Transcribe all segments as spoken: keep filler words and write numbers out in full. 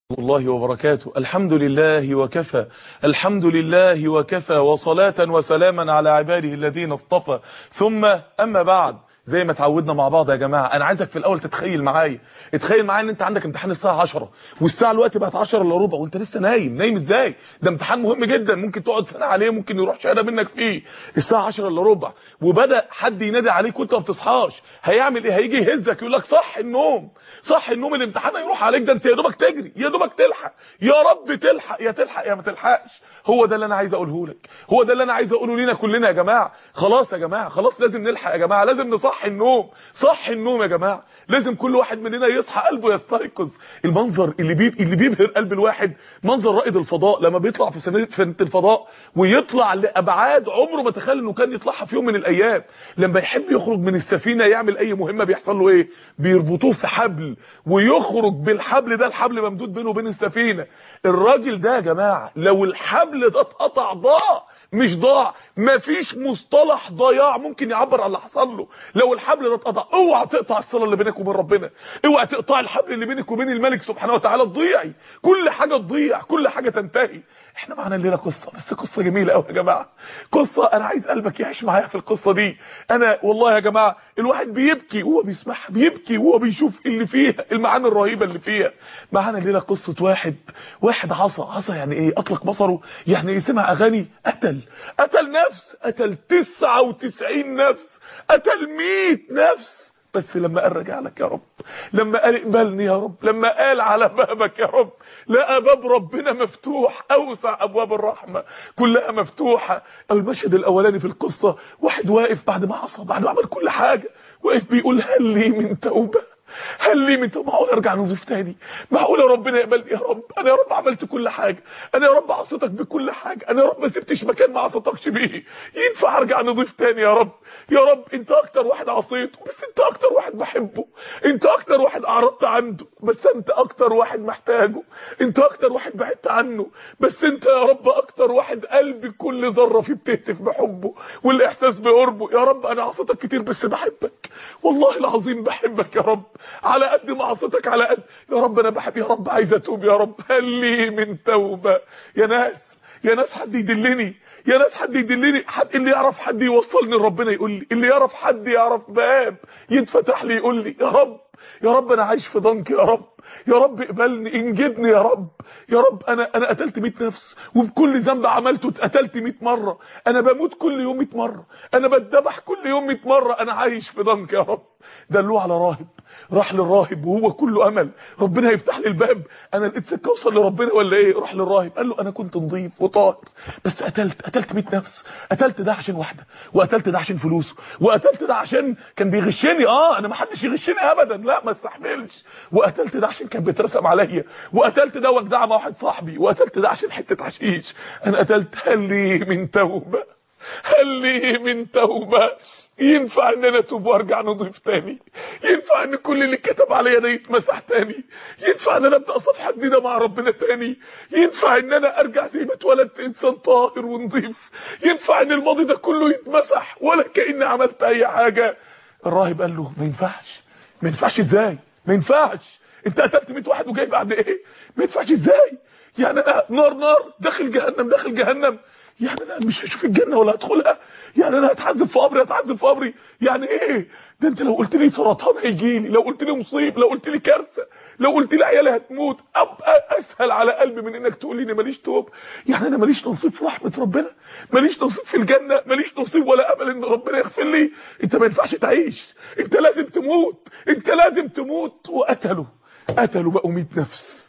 الله وبركاته. الحمد لله وكفى، الحمد لله وكفى، وصلاة وسلاما على عباده الذين اصطفى، ثم أما بعد. زي ما اتعودنا مع بعض يا جماعه، انا عايزك في الاول تتخيل معايا اتخيل معايا ان انت عندك امتحان الساعه عشرة والساعه دلوقتي بقت عشرة الا ربع وانت لسه نايم. نايم ازاي؟ ده امتحان مهم جدا، ممكن تقعد سنه عليه، ممكن يروح شهاده منك فيه. الساعه عشرة الا ربع وبدا حد ينادي عليك وانت ما بتصحاش، هيعمل ايه؟ هيجي يهزك يقول لك صح النوم، صح النوم، الامتحان هيروح عليك، ده انت يا دوبك تجري، يا دوبك تلحق، يا رب تلحق، يا تلحق يا ما تلحقش. هو ده اللي انا عايز اقوله لك، هو ده اللي انا عايز اقوله لينا كلنا يا جماعه. خلاص يا جماعه، خلاص لازم نلحق يا جماعه، لازم نصحي النوم، صح النوم يا جماعه. لازم كل واحد مننا يصحى قلبه يستيقظ. المنظر اللي بيب... اللي بيبهر قلب الواحد منظر رائد الفضاء لما بيطلع في سنه في الفضاء ويطلع لابعاد عمره ما تخيل انه كان يطلعها في يوم من الايام. لما يحب يخرج من السفينه يعمل اي مهمه بيحصل له ايه؟ بيربطوه في حبل ويخرج بالحبل ده، الحبل ممدود بينه وبين السفينه. الراجل ده يا جماعه لو الحبل ده اتقطع ضاع، مش ضاع، مفيش مصطلح ضياع ممكن يعبر عن اللي حصل له. لو الحبل ده اتقطع، اوعى تقطع الصله اللي بينك وبين ربنا، اوعى تقطع الحبل اللي بينك وبين الملك سبحانه وتعالى، تضيعي، كل حاجه تضيع، كل حاجه تنتهي. احنا معانا الليله قصه، بس قصه جميله قوي يا جماعه، قصه انا عايز قلبك يعيش معايا في القصه دي. انا والله يا جماعه الواحد بيبكي وهو بيسمعها، بيبكي وهو بيشوف اللي فيها، المعاني الرهيبه اللي فيها. معانا الليله قصه واحد واحد عصى عصى يعني ايه؟ اطلق بصره، يعني ايه؟ سمع اغاني، قتل قتل نفس، قتل تسعة وتسعين نفس، قتل مية نفس. بس لما قال رجع لك يا رب، لما قال اقبلني يا رب، لما قال على بابك يا رب، لقى باب ربنا مفتوح، اوسع ابواب الرحمه كلها مفتوحه. او المشهد الاولاني في القصه، واحد واقف بعد ما عصى، بعد ما عمل كل حاجه، واقف بيقول هل لي من توبه، هل لي من توبه؟ معقول ارجع نضيف تاني؟ معقول يا ربنا يقبلني يا رب؟ انا يا رب عملت كل حاجه، انا يا رب عصيتك بكل حاجه، انا يا رب ما سبتش مكان ما عصيتكش بيه، ينفع ارجع نضيف تاني يا رب؟ يا رب انت اكتر واحد عصيته، بس انت اكتر واحد بحبه، انت اكتر واحد اعرضت عنده، بس انت اكتر واحد محتاجه، انت اكتر واحد بعدت عنه، بس انت يا رب اكتر واحد قلبي كل ذره فيه بتهتف بحبه والاحساس بقربه. يا رب انا عصيتك كتير بس بحبك، والله العظيم بحبك يا رب، على قد ما عصيتك على قد. يا رب انا بحب، يا رب عايز اتوب يا رب، هل لي من توبه؟ يا ناس، يا ناس حد يدلني، يا ناس حد يدلني، حد اللي يعرف حد يوصلني لربنا يقول لي، اللي يعرف حد يعرف باب يتفتح لي يقول لي يا رب، يا رب انا عايش في ضنك يا رب، يا رب اقبلني، انجدني يا رب، يا رب انا انا قتلت مية نفس، وبكل ذنب عملته اتقتلت مية مره، انا بموت كل يوم مية مره، انا بتذبح كل يوم مية مره، انا عايش في ضنك يا رب. دلوه على راهب، راح للراهب وهو كله امل، ربنا هيفتح لي الباب، انا لقيت سكه اوصل لربنا ولا ايه؟ راح للراهب قال له انا كنت نظيف وطاهر بس قتلت قتلت مية نفس، قتلت ده عشان واحده، وقتلت ده عشان فلوسه، وقتلت ده عشان كان بيغشني، اه انا ما حدش يغشني ابدا، لا ما استحملش، وقتلت ده عشان كان بيترسم عليا، وقتلت ده وجدع مع واحد صاحبي، وقتلت ده عشان حته حشيش، انا قتلت. هل لي من توبه؟ هل لي من توبه؟ ينفع ان انا اتوب وارجع نضيف تاني؟ ينفع ان كل اللي كتب عليا ده يتمسح تاني؟ ينفع ان انا ابدا صفحه جديده مع ربنا تاني؟ ينفع ان انا ارجع زي ما اتولدت انسان طاهر ونضيف؟ ينفع ان الماضي ده كله يتمسح ولا كاني عملت اي حاجه؟ الراهب قال له ما ينفعش. ما ينفعش ازاي؟ ما ينفعش، انت قتلت مية واحد وجاي بعد ايه؟ ما ينفعش ازاي؟ يعني انا نار نار داخل جهنم داخل جهنم، يعني انا مش هشوف الجنه ولا هدخلها، يعني انا هتعذب في قبري هتعذب في قبري، يعني ايه؟ ده انت لو قلت لي سرطان هيجي لي، لو قلت لي مصيب، لو قلت لي كارثه، لو قلت لي عيالي هتموت، ابقى اسهل على قلبي من انك تقول لي اني ماليش توب. يعني انا ماليش نصيب في رحمه ربنا، ماليش نصيب في الجنه، ماليش نصيب ولا امل ان ربنا يغفر لي؟ انت ما ينفعش تعيش، انت لازم تموت، انت لازم تموت. وقتلوا قتلوا بقوا مية نفس،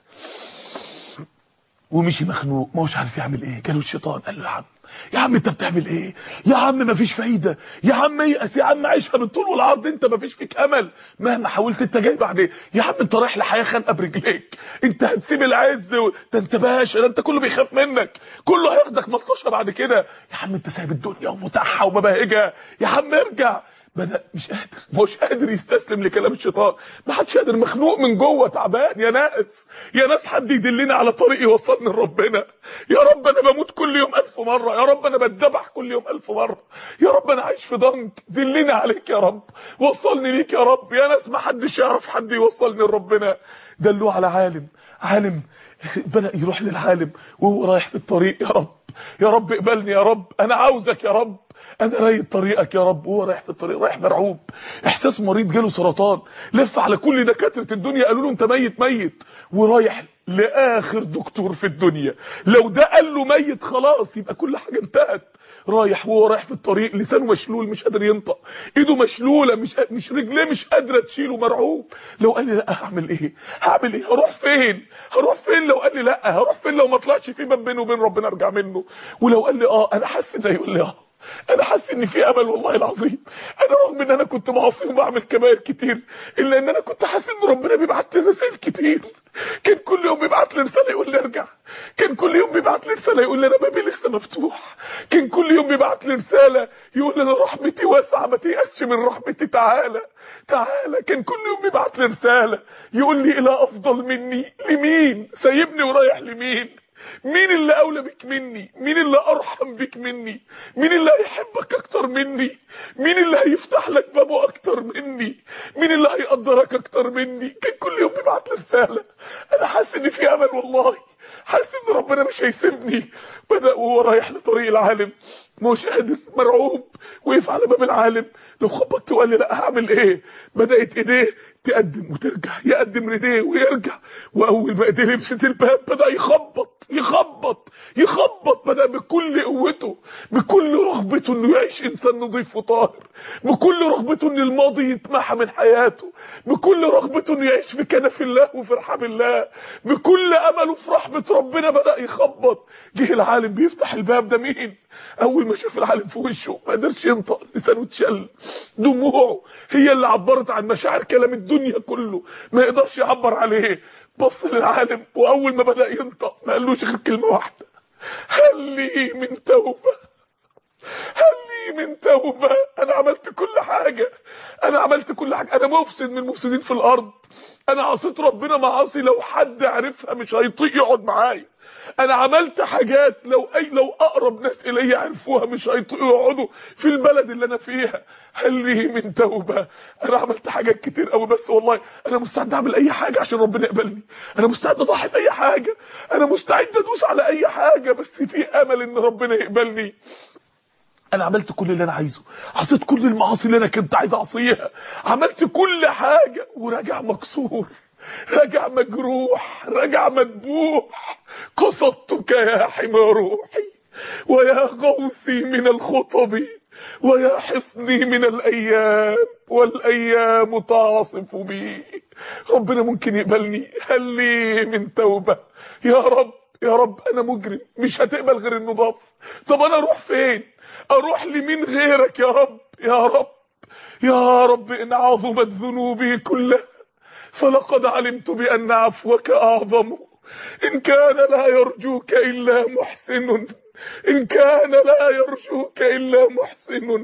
ومشي مخنوق ما هوش عارف يعمل ايه. جاله الشيطان قال له يا عم، يا عم انت بتعمل ايه؟ يا عم مفيش فايده، يا عم يأس، يا عم عيشها بالطول والعرض، انت مفيش فيك امل مهما حاولت، انت جاي بعد ايه؟ يا عم انت رايح لحياه خانقه برجليك، انت هتسيب العز و... ده انت باشا، ده انت كله بيخاف منك، كله هياخدك ملطشه بعد كده، يا عم انت سايب الدنيا ومتاحها ومباهجها، يا عم ارجع. بدأ مش قادر، مش قادر يستسلم لكلام الشيطان، ما حدش قادر، مخنوق من جوه تعبان. يا ناس، يا ناس حد يدلني على طريق يوصلني لربنا. يا رب انا بموت كل يوم ألف مرة، يا رب انا بتذبح كل يوم ألف مرة، يا رب انا عايش في ضنك، دلني عليك يا رب، وصلني ليك يا رب. يا ناس ما حدش يعرف حد يوصلني لربنا، دلوه على عالم. عالم بدأ يروح للعالم وهو رايح في الطريق، يا رب يا رب اقبلني يا رب، انا عاوزك يا رب، انا رايد طريقك يا رب. وهو رايح في الطريق رايح مرعوب، احساس مريض جاله سرطان، لف على كل دكاتره الدنيا قالوا له انت ميت ميت، ورايح لاخر دكتور في الدنيا، لو ده قال له ميت خلاص يبقى كل حاجه انتهت. رايح وهو رايح في الطريق لسانه مشلول مش قادر ينطق، ايده مشلوله مش مش رجليه مش قادره تشيله، مرعوب. لو قال لي لا هعمل ايه؟ هعمل ايه؟ هروح فين؟ هروح فين لو قال لي لا؟ هروح فين لو ما طلعش في باب بينه وبين ربنا ارجع منه؟ ولو قال لي اه انا حاسس انه هيقول لي اه، انا حاسس ان في امل والله العظيم. انا رغم ان انا كنت معصي وبعمل كبائر كتير الا ان انا كنت حاسس ان ربنا بيبعت لي رسائل كتير. كان كل يوم بيبعت لي رساله يقول لي ارجع، كان كل يوم بيبعت لي رساله يقول لي انا بابي لسه مفتوح، كان كل يوم بيبعت لي رساله يقول لي انا رحمتي واسعه ما تيأسش من رحمتي، تعالى تعالى. كان كل يوم بيبعت لي رساله يقول لي الى افضل مني، لمين؟ سايبني ورايح لمين؟ مين اللي اولى بك مني؟ مين اللي ارحم بك مني؟ مين اللي هيحبك اكتر مني؟ مين اللي هيفتح لك بابه اكتر مني؟ مين اللي هيقدرك اكتر مني؟ كان كل يوم بيبعت لي رساله. انا حاسس ان في امل والله، حاسس ان ربنا مش هيسيبني. بدا وهو رايح لطريق العالم مش قادر، مرعوب، وقف على باب العالم. لو خبطت وقال لي لا هعمل ايه؟ بدات ايديه تقدم وترجع، يقدم ايديه ويرجع. واول ما ايديه لمست الباب بدا يخبط يخبط يخبط، بدا بكل قوته، بكل رغبته انه يعيش انسان نظيف وطاهر، بكل رغبته ان الماضي يتمحى من حياته، بكل رغبته انه يعيش في كنف الله وفي رحاب الله، بكل امله في رحمه ربنا بدا يخبط. جه العالم بيفتح الباب، ده مين؟ اول ما شاف العالم في وشه ما قدرش ينطق، لسانه اتشل، دموعه هي اللي عبرت عن مشاعر كلام الدنيا كله ما يقدرش يعبر عليه. بص للعالم واول ما بدا ينطق ما قالوش غير كلمه واحده: هل لي من توبه؟ هل لي من توبه؟ انا عملت كل حاجه، انا عملت كل حاجه، انا مفسد من المفسدين في الارض، انا عصيت ربنا معاصي لو حد عرفها مش هيطيق يقعد معايا، انا عملت حاجات لو اي لو اقرب ناس الي عرفوها مش هيطيقوا يقعدوا في البلد اللي انا فيها. هل لي من توبه؟ انا عملت حاجات كتير قوي، بس والله انا مستعد اعمل اي حاجه عشان ربنا يقبلني، انا مستعد اضحي باي حاجه، انا مستعد ادوس على اي حاجه بس في امل ان ربنا يقبلني. انا عملت كل اللي انا عايزه، عصيت كل المعاصي اللي انا كنت عايز اعصيها، عملت كل حاجه وراجع مكسور، راجع مجروح، راجع مذبوح. قصدتك يا حمى روحي ويا غوثي من الخطب ويا حصني من الايام والايام تعصف بي. ربنا ممكن يقبلني؟ هل لي من توبه؟ يا رب يا رب انا مجرم مش هتقبل غير النضاف، طب انا اروح فين؟ اروح لمين غيرك يا رب؟ يا رب يا رب ان عظمت ذنوبي كلها فلقد علمت بان عفوك اعظم. ان كان لا يرجوك الا محسن، إن كان لا يرجوك إلا محسن،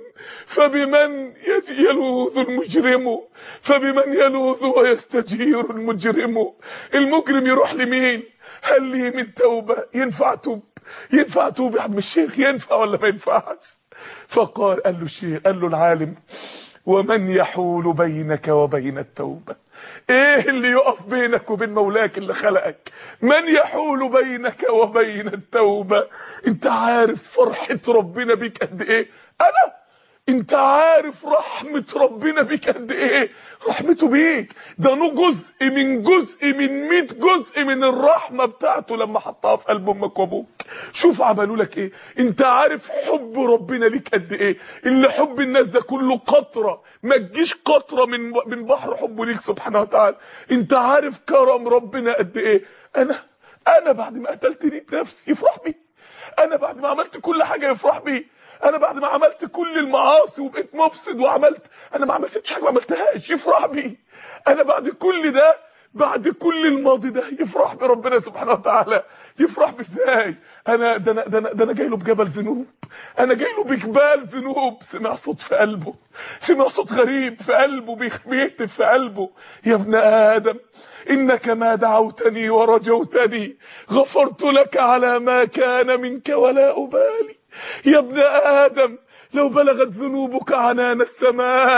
فبمن يلوذ المجرم؟ فبمن يلوذ ويستجير المجرم؟ المجرم يروح لمين؟ هل لي من توبة؟ ينفع توب؟ ينفع توب يا عم الشيخ؟ ينفع ولا ما ينفعش؟ فقال قال له الشيخ، قال له العالم: ومن يحول بينك وبين التوبة؟ ايه اللي يقف بينك وبين مولاك اللي خلقك؟ من يحول بينك وبين التوبة؟ انت عارف فرحة ربنا بيك قد ايه؟ انا انت عارف رحمة ربنا بيك قد ايه؟ رحمته بيك ده نو جزء من جزء من مية جزء من الرحمة بتاعته لما حطها في قلب امك وابوك. شوف عملوا لك ايه. انت عارف حب ربنا ليك قد ايه؟ اللي حب الناس ده كله قطرة، ما تجيش قطرة من من بحر حبه ليك سبحانه وتعالى. انت عارف كرم ربنا قد ايه؟ انا انا بعد ما قتلت نفسي يفرح بي، انا بعد ما عملت كل حاجة يفرح بي، انا بعد ما عملت كل المعاصي وبقيت مفسد وعملت انا ما عملتش حاجه ما عملتهاش يفرح بي، انا بعد كل ده بعد كل الماضي ده يفرح بربنا سبحانه وتعالى. يفرح بازاي؟ انا ده انا ده انا, ده أنا جاي له بجبل ذنوب، انا جاي له بجبال ذنوب. سمع صوت في قلبه، سمع صوت غريب في قلبه بيهتف في قلبه: يا ابن ادم انك ما دعوتني ورجوتني غفرت لك على ما كان منك ولا ابالي. يا ابن آدم لو بلغت ذنوبك عنان السماء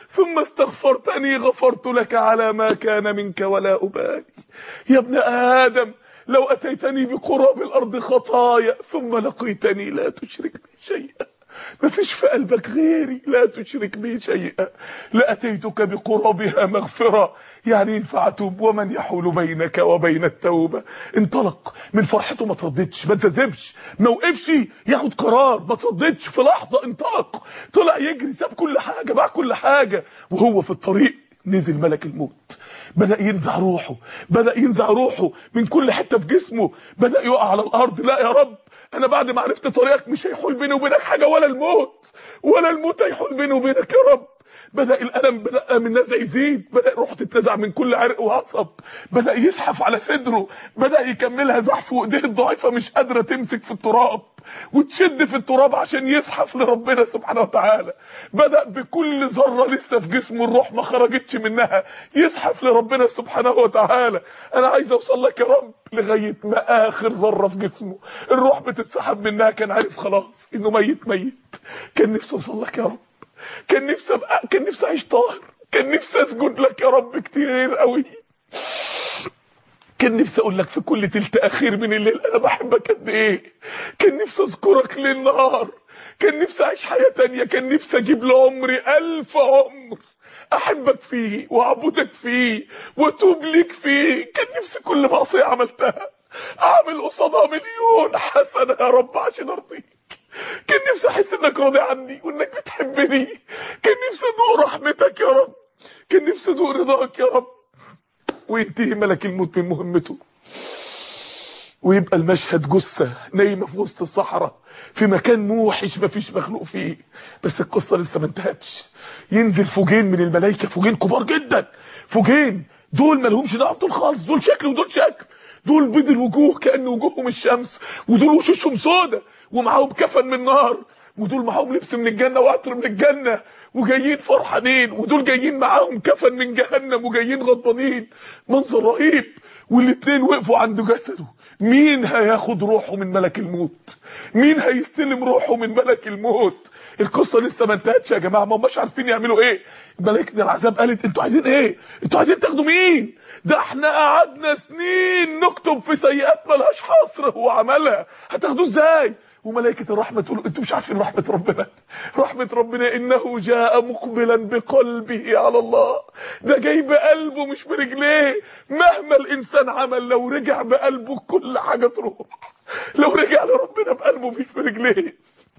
ثم استغفرتني غفرت لك على ما كان منك ولا أبالي. يا ابن آدم لو أتيتني بقراب الأرض خطايا ثم لقيتني لا تشرك بي شيئا، مفيش في قلبك غيري، لا تشرك بي شيئا، لأتيتك بقرابها مغفرة. يعني ينفع اتوب؟ ومن يحول بينك وبين التوبة. انطلق من فرحته، ما ترددش، ما تذبذبش، ما وقفش ياخد قرار، ما ترددش في لحظة، انطلق، طلع يجري، ساب كل حاجة، باع كل حاجة. وهو في الطريق نزل ملك الموت، بدأ ينزع روحه، بدأ ينزع روحه من كل حتة في جسمه، بدأ يقع على الأرض. لا يا رب، أنا بعد ما عرفت طريقك مش هيحول بيني وبينك حاجة، ولا الموت ولا الموت هيحول بيني وبينك يا رب. بدأ الألم، بدأ من النزع يزيد، بدأ روحه تتنزع من كل عرق وعصب، بدأ يزحف على صدره، بدأ يكملها زحف، وإيديه الضعيفة مش قادرة تمسك في التراب وتشد في التراب عشان يزحف لربنا سبحانه وتعالى. بدأ بكل ذرة لسه في جسمه الروح ما خرجتش منها يزحف لربنا سبحانه وتعالى. أنا عايز أوصل لك يا رب لغاية ما آخر ذرة في جسمه الروح بتتسحب منها، كان عارف خلاص إنه ميت ميت. كان نفسي أوصل لك يا رب، كان نفسي أبقى، كان نفسي أعيش طاهر، كان نفسي أسجد لك يا رب كتير قوي، كان نفسي اقول لك في كل تلت اخير من الليل انا بحبك قد ايه، كان نفسي اذكرك ليل نهار، كان نفسي اعيش حياه تانيه، كان نفسي اجيب لعمري الف عمر احبك فيه واعبدك فيه واتوب ليك فيه. كان نفسي كل معصيه عملتها اعمل قصادها مليون حسنه يا رب عشان ارضيك. كان نفسي احس انك راضي عني وانك بتحبني، كان نفسي ادوق رحمتك يا رب، كان نفسي ادوق رضاك يا رب. وينتهي ملك الموت من مهمته، ويبقى المشهد جثة نايمة في وسط الصحراء في مكان موحش مفيش مخلوق فيه. بس القصة لسه ما انتهتش. ينزل فوجين من الملائكة، فوجين كبار جدا، فوجين دول مالهمش دعوة بدول خالص، دول شكل ودول شكل، دول بيض الوجوه كأن وجوههم الشمس، ودول وشوشهم سودة ومعاهم كفن من نار، ودول معاهم لبس من الجنة وعطر من الجنة وجايين فرحانين، ودول جايين معاهم كفن من جهنم وجايين غضبانين. منظر رهيب. والاتنين وقفوا عند جسده. مين هياخد روحه من ملك الموت؟ مين هيستلم روحه من ملك الموت؟ القصه لسه ما انتهتش يا جماعه، ما هماش عارفين يعملوا ايه. ملائكه العذاب قالت انتوا عايزين ايه؟ انتوا عايزين تاخدوا مين؟ ده احنا قعدنا سنين نكتب في سيئات ملهاش حصر هو عملها، هتاخدوه ازاي؟ وملائكه الرحمه تقولوا انتوا مش عارفين رحمه ربنا، رحمه ربنا انه جاء مقبلا بقلبه على الله، ده جاي بقلبه مش برجليه. مهما الانسان عمل لو رجع بقلبه كل حاجه تروح، لو رجع لربنا بقلبه مش برجليه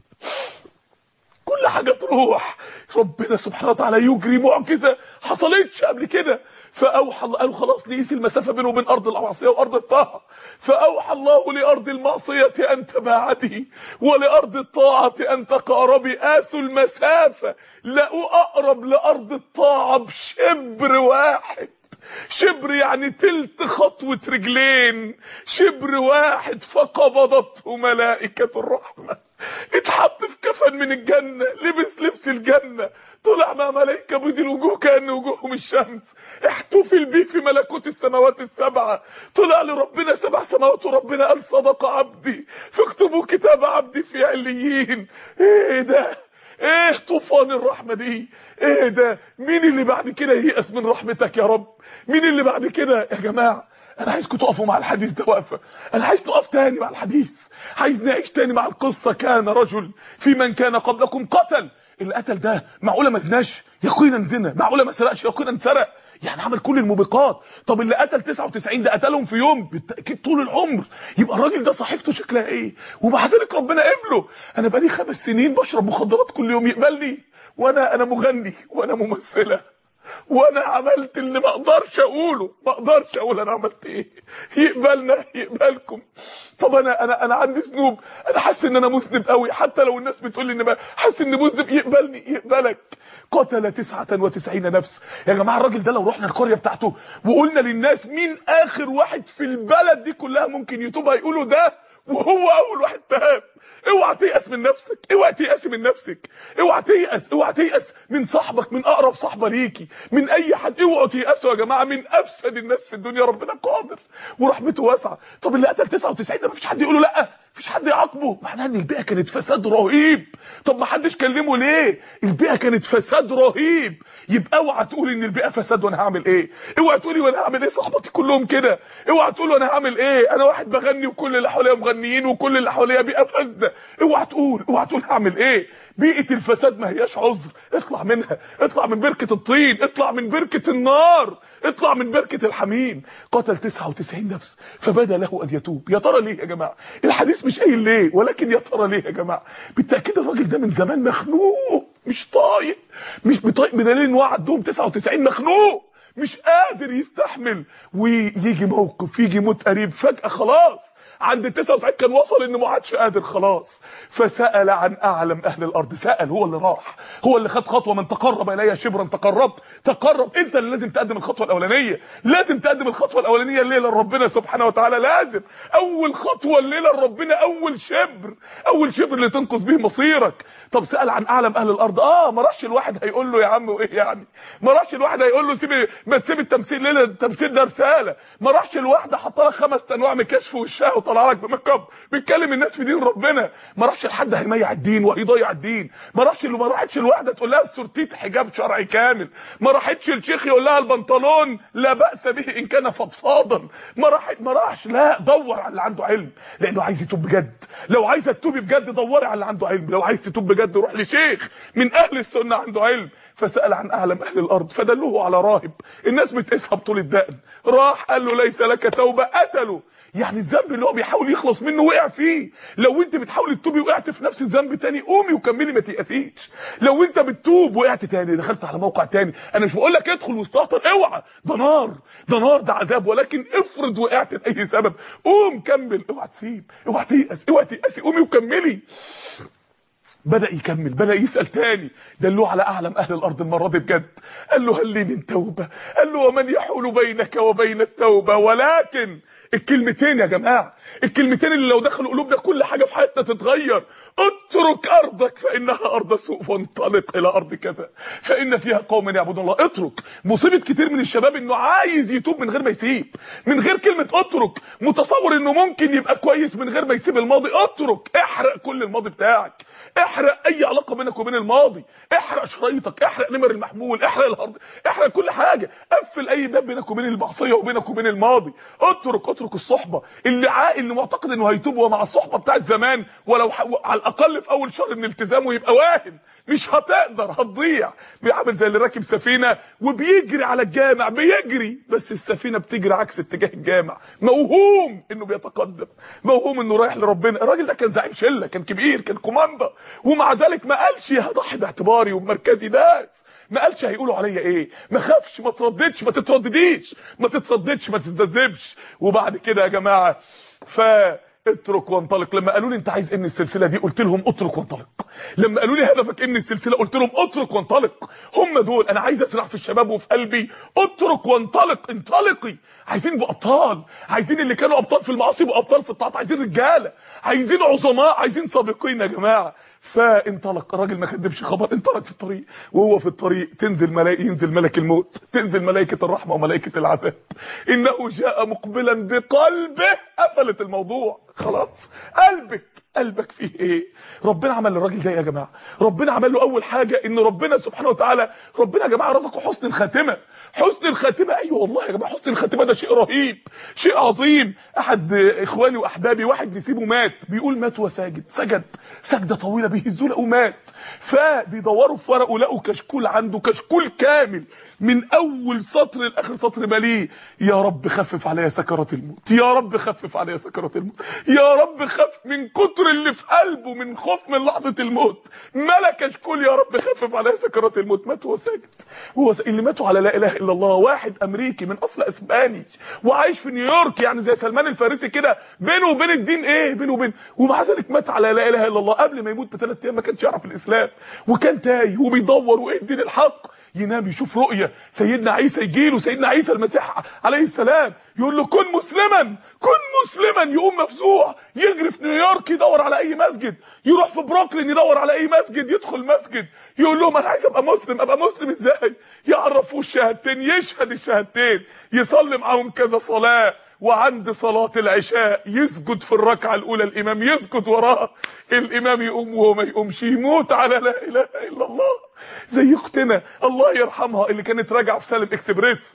كل حاجه تروح. ربنا سبحانه وتعالى يجري معجزه حصلتش قبل كده. فاوحى الله، قالوا خلاص نقيس المسافه بينه وبين ارض المعصيه وارض الطاعه، فاوحى الله لارض المعصيه ان تباعدي ولارض الطاعه ان تقاربي. قاسوا المسافه لقوا اقرب لارض الطاعه بشبر واحد، شبر يعني تلت خطوة رجلين، شبر واحد. فقبضته ملائكة الرحمة، اتحط في كفن من الجنة، لبس لبس الجنة، طلع مع ملائكة بيض الوجوه كأن وجوههم الشمس، احتفل بيه في ملكوت السماوات السبعة، طلع لربنا سبع سماوات وربنا قال صدق عبدي فاكتبوا كتاب عبدي في عليين. ايه ده؟ ايه طوفان الرحمة دي؟ ايه ده؟ مين اللي بعد كده ييأس من رحمتك يا رب؟ مين اللي بعد كده؟ يا جماعة انا عايزكم تقفوا مع الحديث ده وقفة، انا عايز نقف تاني مع الحديث، عايز نعيش تاني مع القصة. كان رجل في من كان قبلكم قتل، اللي قتل ده معقولة ما زناش؟ يقينا زنا. معقولة ما سرقش؟ يقينا سرق. يعني عمل كل الموبقات. طب اللي قتل تسعة وتسعين ده قتلهم في يوم؟ بالتأكيد طول العمر. يبقى الراجل ده صحيفته شكلها ايه؟ ومع ذلك ربنا قبله. انا بقالي خمس سنين بشرب مخدرات كل يوم، يقبلني؟ وانا انا مغني وانا ممثلة وانا عملت اللي ما اقدرش اقوله، ما اقدرش اقول انا عملت ايه. يقبلنا يقبلكم. طب انا انا انا عندي ذنوب، انا حاسس ان انا مذنب قوي، حتى لو الناس بتقول لي ان حاسس اني مذنب. يقبلني يقبلك. قتل تسعة وتسعين نفس. يا جماعه الراجل ده لو رحنا القريه بتاعته وقلنا للناس مين اخر واحد في البلد دي كلها ممكن يتوب، هيقولوا ده، وهو اول واحد تاب. اوعى تيأس من نفسك، اوعى تيأس من نفسك، اوعى تيأس، اوعى تيأس من صاحبك، من اقرب صاحبه ليكي، من اي حد. اوعوا تيأسوا يا جماعه من افسد الناس في الدنيا. ربنا قادر ورحمته واسعه. طب اللي قتل تسعة وتسعين ده مفيش حد يقول له لا؟ مفيش حد يعاقبه، معناها ان البيئه كانت فساد رهيب. طب ما حدش كلمه ليه؟ البيئه كانت فساد رهيب. يبقى اوعى تقول ان البيئه فساد وانا هعمل ايه؟ اوعى تقولي وانا هعمل ايه؟ صحباتي كلهم كده. اوعى تقول وانا هعمل ايه؟ انا واحد بغني وكل اللي حواليا مغنيين وكل اللي حواليا بيئه فاسده. اوعى تقول، اوعى تقول هعمل ايه؟ بيئه الفساد ما هياش عذر، اطلع منها، اطلع من بركه الطين، اطلع من بركه النار، اطلع من بركه الحميم. قتل تسعة وتسعين نفس فبدا له ان يتوب. يا ترى ليه يا جماعه؟ الحديث مش قايل ليه، ولكن يا ترى ليه يا جماعه؟ بالتاكيد الراجل ده من زمان مخنوق، مش طايق، مش بطايق، بدليل ان هو عندهم تسعة وتسعين مخنوق، مش قادر يستحمل، ويجي موقف يجي موت قريب فجاه خلاص عند التسعة وتسعين كان وصل انه ما عادش قادر خلاص. فسأل عن اعلم اهل الارض، سأل، هو اللي راح، هو اللي خد خطوه. من تقرب الي شبرا تقربت. تقرب، انت اللي لازم تقدم الخطوه الاولانيه، لازم تقدم الخطوه الاولانيه الليله لربنا سبحانه وتعالى. لازم اول خطوه الليله لربنا، اول شبر، اول شبر اللي تنقذ به مصيرك. طب سأل عن اعلم اهل الارض، اه ما راحش الواحد هيقول له يا عم وايه يعني؟ ما راحش الواحد هيقول له سيب، ما تسيب التمثيل ليله، التمثيل ده رساله. ما راحش الواحده حط لك خمس انواع من كشف وشها وطلع لك بميك اب بيتكلم الناس في دين ربنا. ما راحش لحد هيميع الدين وهيضيع الدين. ما راحش ما راحتش الواحده تقول لها السورتيت حجاب شرعي كامل. ما راحتش الشيخ يقول لها البنطلون لا باس به ان كان فضفاضا. ما راح ما راحش، لا، دور على اللي عنده علم، لانه عايز يتوب بجد. لو عايزه تتوبي بجد دوري على اللي عنده علم، لو عايز تتوب بجد روح لشيخ من اهل السنه عنده علم. فسأل عن اعلم اهل الارض فدلوه على راهب، الناس بتقيسها بطول الدقن. راح قال له ليس لك توبه، قتله. يعني الذنب اللي هو بيحاول يخلص منه وقع فيه. لو انت بتحاولي تتوبي وقعت في نفس الذنب تاني، قومي وكملي ما تيأسيش. لو انت بتتوب وقعت تاني، دخلت على موقع تاني، انا مش بقول لك ادخل واستهتر، اوعى، ده نار، ده نار، ده عذاب. ولكن افرض وقعت لاي سبب، قوم كمل، اوعى تسيب، اوعى تيأس، اوعى تيأسي، قومي وكملي. بدأ يكمل، بدأ يسأل تاني، دلوه على أعلم أهل الأرض المرة دي بجد. قال له هل لي من توبة؟ قال له ومن يحول بينك وبين التوبة؟ ولكن الكلمتين يا جماعة، الكلمتين اللي لو دخلوا قلوبنا كل حاجة في حياتنا تتغير. اترك أرضك فإنها أرض سوء، وانطلق إلى أرض كذا فإن فيها قوم يعبدون الله. اترك. مصيبة كتير من الشباب إنه عايز يتوب من غير ما يسيب، من غير كلمة اترك، متصور إنه ممكن يبقى كويس من غير ما يسيب الماضي. اترك، احرق كل الماضي بتاعك، احرق اي علاقه بينك وبين الماضي، احرق شرايطك، احرق نمر المحمول، احرق الهارد، احرق كل حاجه، قفل اي باب بينك وبين المعصيه وبينك وبين الماضي. اترك، اترك الصحبه. اللي عاقل اللي معتقد انه هيتوب ومع الصحبه بتاعت زمان، ولو على الاقل في اول شهر من التزامه، يبقى واهم، مش هتقدر، هتضيع. بيعمل زي اللي راكب سفينه وبيجري على الجامع، بيجري بس السفينه بتجري عكس اتجاه الجامع، موهوم انه بيتقدم، موهوم انه رايح لربنا. الراجل ده كان زعيم شله، كان كبير، كان كوماندا، ومع ذلك ما قالش هضحي باعتباري وبمركزي. داس، ما قالش هيقولوا عليا ايه، ما خافش، ما ترددش، ما تتردديش، ما تترددش، ما تتذبذبش. وبعد كده يا جماعه ف اترك وانطلق. لما قالوا لي انت عايز ايه من السلسله دي، قلت لهم اترك وانطلق. لما قالوا لي هدفك ايه من السلسله، قلت لهم اترك وانطلق. هم دول انا عايز اسرع في الشباب وفي قلبي. اترك وانطلق، انطلقي. عايزين نبقى ابطال، عايزين اللي كانوا ابطال في المعاصي يبقوا ابطال في الطاعات، عايزين رجاله، عايزين عظماء، عايزين سابقين يا جماعه. فانطلق. الراجل ما كدبش خبر، انطلق في الطريق. وهو في الطريق تنزل ملائكه، ينزل ملك الموت، تنزل ملائكه الرحمه وملائكه العذاب. انه جاء مقبلا بقلبه. قفلت الموضوع خلاص. قلبك، قلبك فيه ايه؟ ربنا عمل للراجل ده يا جماعه، ربنا عمل له اول حاجه ان ربنا سبحانه وتعالى، ربنا يا جماعه رزقه حسن الخاتمه. حسن الخاتمه، ايوه والله يا جماعه، حسن الخاتمه ده شيء رهيب، شيء عظيم. احد اخواني واحبابي واحد نسيبه مات، بيقول مات وساجد، سجد سجده طويله بيهزوله ومات. فبيدوروا في ورقه لقوا كشكول عنده، كشكول كامل من اول سطر لاخر سطر مليه يا رب خفف عليا سكرات الموت، يا رب خفف عليا سكرات الموت، يا رب خف. من كتر اللي في قلبه من خوف من لحظه الموت ملا كشكول يا رب خفف عليا سكرات الموت. مات وهو ساجد. هو اللي ماتوا على لا اله الا الله واحد امريكي من اصل اسباني وعايش في نيويورك، يعني زي سلمان الفارسي كده، بينه وبين الدين ايه، بينه وبين، ومع ذلك مات على لا اله الا الله. قبل ما يموت بثلاث ايام ما كانش يعرف الاسلام، وكان تايه وبيدور وايه الدين الحق. ينام يشوف رؤيه سيدنا عيسى، يجيله سيدنا عيسى المسيح عليه السلام يقول له كن مسلما، كن مسلما. يقوم مفزوع يجري في نيويورك يدور على اي مسجد، يروح في بروكلين يدور على اي مسجد، يدخل مسجد يقول لهم انا عايز ابقى مسلم. ابقى مسلم ازاي؟ يعرفوه الشهادتين، يشهد الشهادتين، يصلي معاهم كذا صلاه، وعند صلاة العشاء يسجد في الركعة الأولى، الإمام يسجد وراه، الإمام يقوم وهو ما يقومش، يموت على لا إله إلا الله. زي أختنا الله يرحمها اللي كانت راجعة في سالم إكسبريس،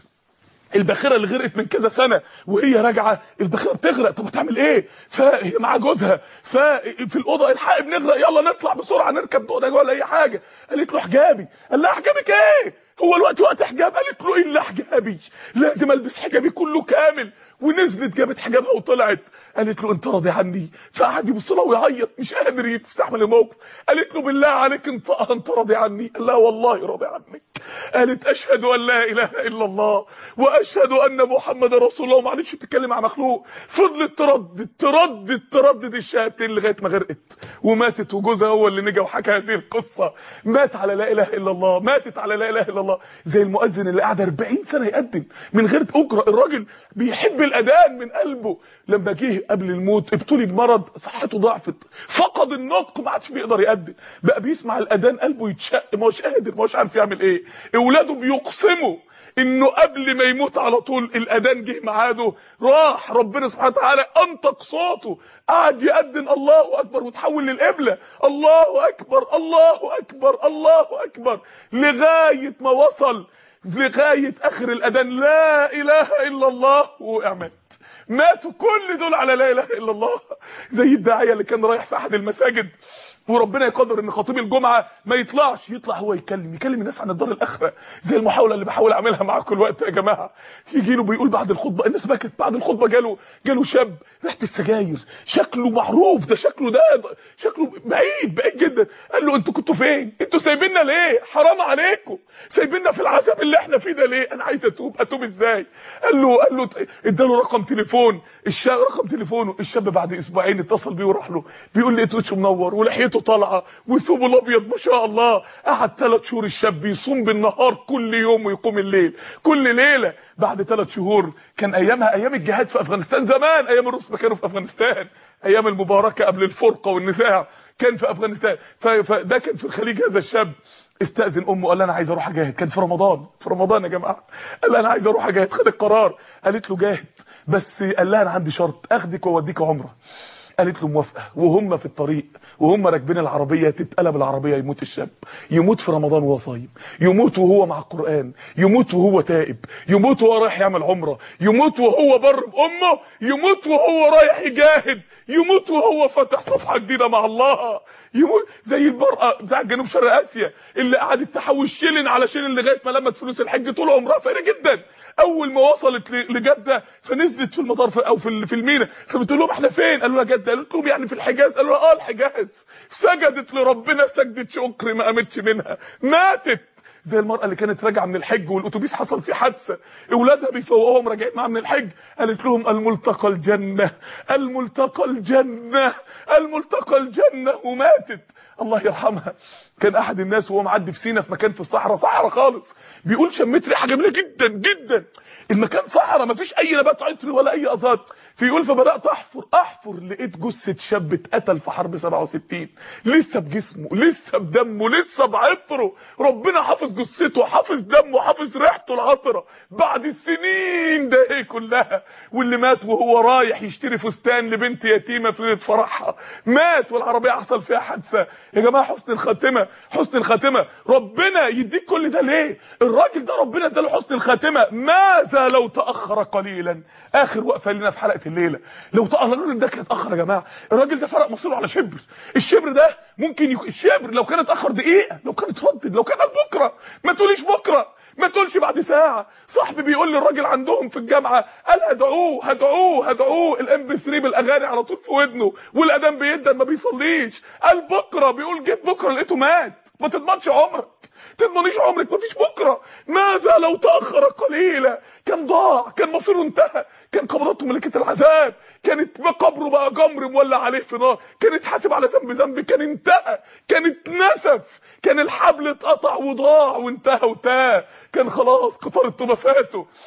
الباخره اللي غرقت من كذا سنه، وهي راجعه الباخره بتغرق، طب هتعمل ايه؟ فهي مع جوزها، ففي الاوضه الحق بنغرق، يلا نطلع بسرعه نركب اوضه ولا اي حاجه. قالت له حجابي. قال لها حجابك ايه؟ هو الوقت وقت حجاب؟ قالت له الا حجابي، لازم البس حجابي كله كامل. ونزلت جابت حجابها وطلعت. قالت له انت راضي عني؟ فقعد يبص لها ويعيط مش قادر يستحمل الموقف. قالت له بالله عليك انطقها، انت راضي عني؟ قال لها والله راضي عنك. قالت اشهد ان لا اله الا الله واشهد ان محمد رسول الله، وما عادتش بتتكلم مع مخلوق. فضلت تردد تردد تردد الشهادتين لغايه ما غرقت وماتت، وجوزها هو اللي نجا وحكى هذه القصه. مات على لا اله الا الله، ماتت على لا اله الا الله. زي المؤذن اللي قعد أربعين سنه يقدم من غير اجره، الراجل بيحب الاذان من قلبه. لما جه قبل الموت ابتلي بمرض، صحته ضعفت، فقد النطق، ما عادش بيقدر يقدم، بقى بيسمع الاذان قلبه يتشق، ما هوش قادر، ما هوش عارف يعمل ايه. اولاده بيقسموا انه قبل ما يموت على طول الاذان جه ميعاده، راح ربنا سبحانه وتعالى انطق صوته، قعد يأذن الله اكبر وتحول للقبله، الله اكبر الله اكبر الله اكبر، لغايه ما وصل لغايه اخر الاذان لا اله الا الله، وقع مات. ماتوا كل دول على لا اله الا الله. زي الداعيه اللي كان رايح في احد المساجد، وربنا يقدر ان خطيب الجمعه ما يطلعش، يطلع هو يتكلم يكلم الناس عن الدار الاخره، زي المحاوله اللي بحاول اعملها معاكم الوقت يا جماعه. يجي له بيقول بعد الخطبه، الناس بكت، بعد الخطبه جاله جاله شاب ريحه السجاير، شكله معروف، ده شكله ده, ده شكله بعيد بعيد جدا. قال له انتوا كنتوا فين؟ انتوا سايبيننا ليه؟ حرام عليكم، سايبيننا في العذاب اللي احنا فيه ده ليه؟ انا عايز اتوب، اتوب ازاي؟ قال له قال له اداله رقم تليفون، الشاب رقم تليفونه، الشاب بعد اسبوعين اتصل بيه وراح له، بيقول لي وشه منور ولحيته طالعه وثوبه الابيض ما شاء الله. قعد ثلاث شهور الشاب يصوم بالنهار كل يوم ويقوم الليل كل ليله. بعد ثلاث شهور، كان ايامها ايام الجهاد في افغانستان زمان، ايام الروس ما كانوا في افغانستان، ايام المباركه قبل الفرقه والنزاع كان في افغانستان، فده كان في الخليج. هذا الشاب استأذن امه، قال لها انا عايز اروح اجاهد، كان في رمضان في رمضان يا جماعه، قال لها انا عايز اروح اجاهد، خد القرار. قالت له جاهد، بس قال لها انا عندي شرط، اخدك واوديك عمره. قالت له موافقه. وهم في الطريق وهم راكبين العربيه، تتقلب العربيه، يموت الشاب، يموت في رمضان وهو صايم، يموت وهو مع القران، يموت وهو تائب، يموت وهو رايح يعمل عمره، يموت وهو بر بامه، يموت وهو رايح يجاهد، يموت وهو فاتح صفحه جديده مع الله، يموت زي المراه بتاع جنوب شرق اسيا اللي قعدت تحوش شيلن على شيلن لغايه ما لمت فلوس الحج، طول عمرها فقيره جدا. اول ما وصلت لجده فنزلت في المطار او في في المينا، فبتقول لهم احنا فين؟ قالوا لها جده. قالت لهم يعني في الحجاز؟ قالوا لها اه الحجاز. سجدت لربنا سجدة شكر ما قامتش منها، ماتت. زي المرأة اللي كانت راجعة من الحج والأتوبيس حصل فيه حادثة، أولادها بيفوقوهم راجعين معاها من الحج، قالت لهم الملتقى الجنة الملتقى الجنة الملتقى الجنة، وماتت. الله يرحمها. كان أحد الناس وهو معدي في سينا في مكان في الصحراء، صحراء خالص، بيقول شميت ريحة جميلة جدا جدا، المكان صحراء ما فيش أي نبات عطري ولا أي أزهار. فيقول فبدأت أحفر أحفر لقيت جثة شاب اتقتل في حرب سبعة وستين، لسه بجسمه لسه بدمه لسه بعطره، ربنا حافظ جثته، حافظ دمه، حافظ ريحته العطرة بعد السنين ده ايه كلها. واللي مات وهو رايح يشتري فستان لبنت يتيمة في ليلة فرحها، مات والعربية حصل فيها حادثة. يا جماعة حسن الخاتمة، حسن الخاتمة. ربنا يديك كل ده ليه؟ الراجل ده ربنا اداله حسن الخاتمة. ماذا لو تأخر قليلا؟ آخر وقفة لنا في حلقة الليلة، لو تأخر الراجل ده كان اتأخر يا جماعة، الراجل ده فرق مصيره على شبر، الشبر ده ممكن يكون الشبر لو كان اتأخر دقيقة، لو كان اتردد، لو كان قال بكرة، ما تقوليش بكرة، ما تقولش بعد ساعة. صاحبي بيقول للراجل عندهم في الجامعة، قال هدعوه هدعوه هدعوه، الام بي ثلاثة بالاغاني على طول في ودنه والاذان بيدن ما بيصليش، قال بكرة، بيقول جيت بكرة لقيته مات. ما تضمنش عمرك، تضمنيش عمرك، مفيش بكره. ماذا لو تاخر قليلا؟ كان ضاع، كان مصيره انتهى، كان قبضته ملكه العذاب، كانت قبره بقى جمر مولع عليه في نار، كان اتحاسب على ذنب ذنب، كان انتهى، كان اتنسف، كان الحبل اتقطع وضاع وانتهى وتاه، كان خلاص قطار التوبه فاته.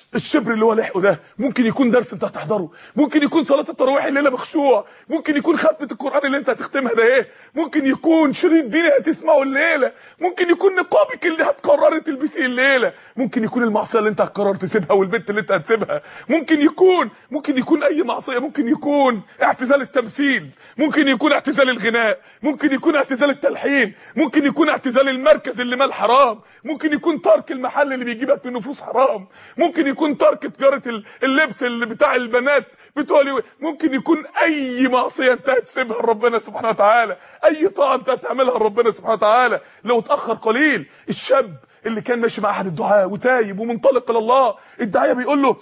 الشبر اللي هو لحقه ده ممكن يكون درس انت هتحضره، ممكن يكون صلاه التراويح الليله بخشوع، ممكن يكون ختمه القران اللي انت هتختمها ده ايه، ممكن يكون شريط ديني هتسمعه الليله، ممكن يكون نقابك اللي هتقرري تلبسيه الليله، ممكن يكون المعصيه اللي انت هتقرر تسيبها والبنت اللي انت هتسيبها، ممكن يكون ممكن يكون اي معصيه، ممكن يكون اعتزال التمثيل، ممكن يكون اعتزال الغناء، ممكن يكون اعتزال التلحين، ممكن يكون اعتزال المركز اللي مال حرام، ممكن يكون ترك المحل اللي بيجيبك منه فلوس حرام، ممكن يكون ترك تجاره اللبس اللي بتاع البنات بتوع، ممكن يكون اي معصيه انت هتسيبها لربنا سبحانه وتعالى، اي طاعه انت هتعملها لربنا سبحانه وتعالى لو اتاخر قليل. الشاب اللي كان ماشي مع احد الدعاة وتايب ومنطلق الى الله، الداعيه بيقول له،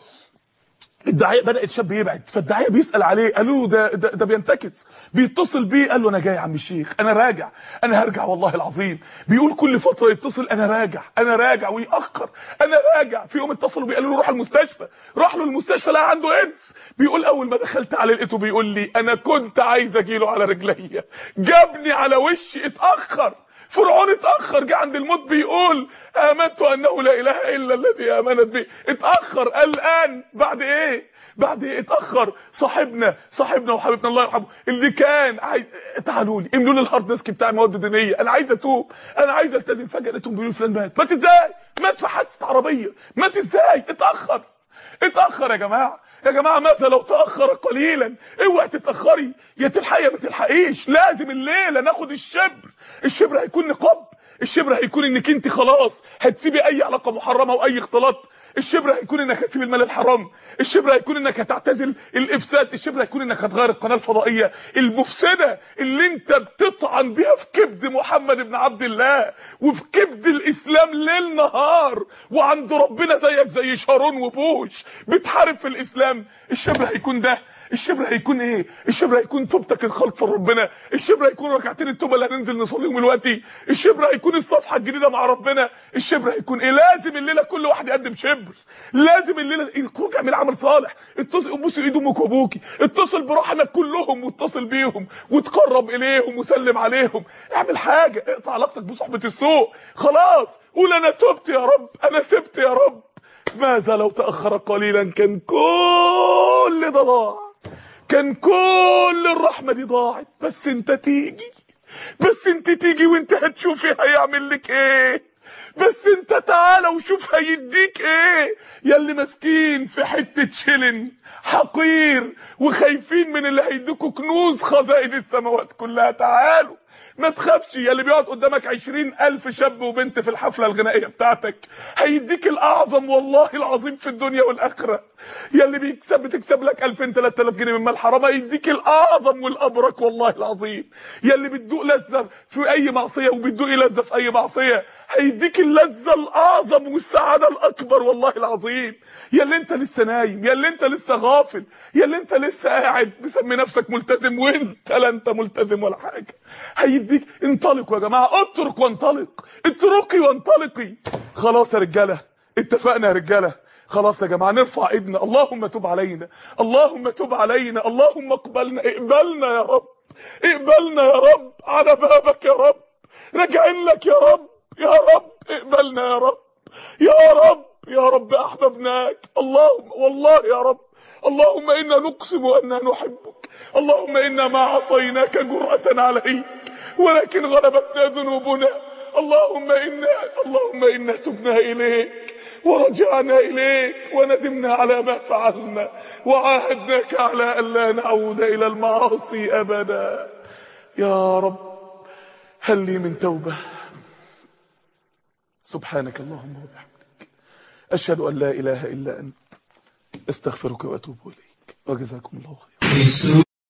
الداعيه بدا الشاب يبعد، فالداعيه بيسال عليه، قالوا له ده, ده ده بينتكس، بيتصل بيه قال له انا جاي يا عم الشيخ، انا راجع، انا هرجع والله العظيم. بيقول كل فتره يتصل انا راجع انا راجع ويأخر، انا راجع. في يوم اتصلوا بيه قالوا له روح المستشفى، راح له المستشفى لقى عنده ايدز. بيقول اول ما دخلت عليه لقيته بيقول لي انا كنت عايز اجيله على رجليا، جابني على وشي، اتاخر. فرعون اتاخر، جه عند الموت بيقول امنت انه لا اله الا الذي امنت به، اتاخر. الان بعد ايه؟ بعد ايه اتاخر؟ صاحبنا صاحبنا وحبيبنا الله يرحمه اللي كان عايز، تعالوا لي املوا لي الهارد ديسك بتاع مواد دينيه، انا عايز اتوب، انا عايز التزم. فجاه لقيتهم بيقولوا فلان مات. مات ازاي؟ مات في حادثه عربيه. مات ازاي؟ اتاخر اتاخر. يا جماعه يا جماعه ماذا لو تاخر قليلا؟ اوعي تتاخري، يا تلحقي يا ما تلحقيش. لازم الليله ناخد الشبر. الشبر هيكون نقاب، الشبر هيكون انك انت خلاص هتسيبي اي علاقه محرمه واي اختلاط، الشبر هيكون انك هتسيب المال الحرام، الشبر هيكون انك هتعتزل الافساد، الشبر هيكون انك هتغير القناه الفضائيه المفسده اللي انت بتطعن بيها في كبد محمد بن عبد الله وفي كبد الاسلام ليل نهار، وعند ربنا زيك زي شارون وبوش بتحارب في الاسلام. الشبر هيكون ده. الشبر هيكون ايه؟ الشبر هيكون توبتك الخالصه لربنا، الشبر هيكون ركعتين التوبه اللي هننزل نصليهم دلوقتي، الشبر هيكون الصفحه الجديده مع ربنا، الشبر هيكون ايه؟ لازم الليله كل واحد يقدم شبر، لازم الليله اخرج اعمل عمل صالح، اتصل بوس ايد امك وابوكي، اتصل برحمك كلهم واتصل بيهم وتقرب اليهم وسلم عليهم، اعمل حاجه، اقطع علاقتك بصحبه السوء، خلاص قول انا تبت يا رب، انا سبت يا رب. ماذا لو تاخر قليلا؟ كان كل ده ضاع، كان كل الرحمه دي ضاعت. بس انت تيجي، بس انت تيجي وانت هتشوفي هيعمل لك ايه، بس انت تعالى وشوف هيديك ايه. يا اللي ماسكين في حته شلن حقير وخايفين من اللي هيديكوا كنوز خزائن السماوات كلها، تعالوا ما تخافش. يا اللي بيقعد قدامك عشرين الف شاب وبنت في الحفله الغنائيه بتاعتك، هيديك الاعظم والله العظيم في الدنيا والاخره. يا اللي بيكسب بتكسب لك الفين تلات الاف جنيه من مال حرام، هيديك الاعظم والابرك والله العظيم. يا اللي بتدوق لذه في اي معصيه وبتدوقي لذه في اي معصيه، هيديك اللذه الاعظم والسعاده الاكبر والله العظيم. يا اللي انت لسه نايم، يا اللي انت لسه غافل، يا اللي انت لسه قاعد مسمي نفسك ملتزم وانت لا انت ملتزم ولا حاجه، هيديك. انطلقوا يا جماعه، اترك وانطلق، اتركي وانطلقي. خلاص يا رجاله، اتفقنا يا رجاله، خلاص يا جماعه نرفع ايدنا. اللهم تب علينا، اللهم تب علينا، اللهم اقبلنا، اقبلنا يا رب، اقبلنا يا رب، على بابك يا رب، راجعين لك يا رب، يا رب اقبلنا يا رب، يا رب يا رب احببناك. اللهم والله يا رب، اللهم انا نقسم اننا نحبك، اللهم انا ما عصيناك جرأة عليك ولكن غلبتنا ذنوبنا. اللهم انا اللهم انا تبنا اليك ورجعنا اليك وندمنا على ما فعلنا وعاهدناك على الا نعود الى المعاصي ابدا. يا رب هل لي من توبه؟ سبحانك اللهم وبحمدك، اشهد ان لا اله الا انت، استغفرك واتوب اليك، وجزاكم الله خيرا.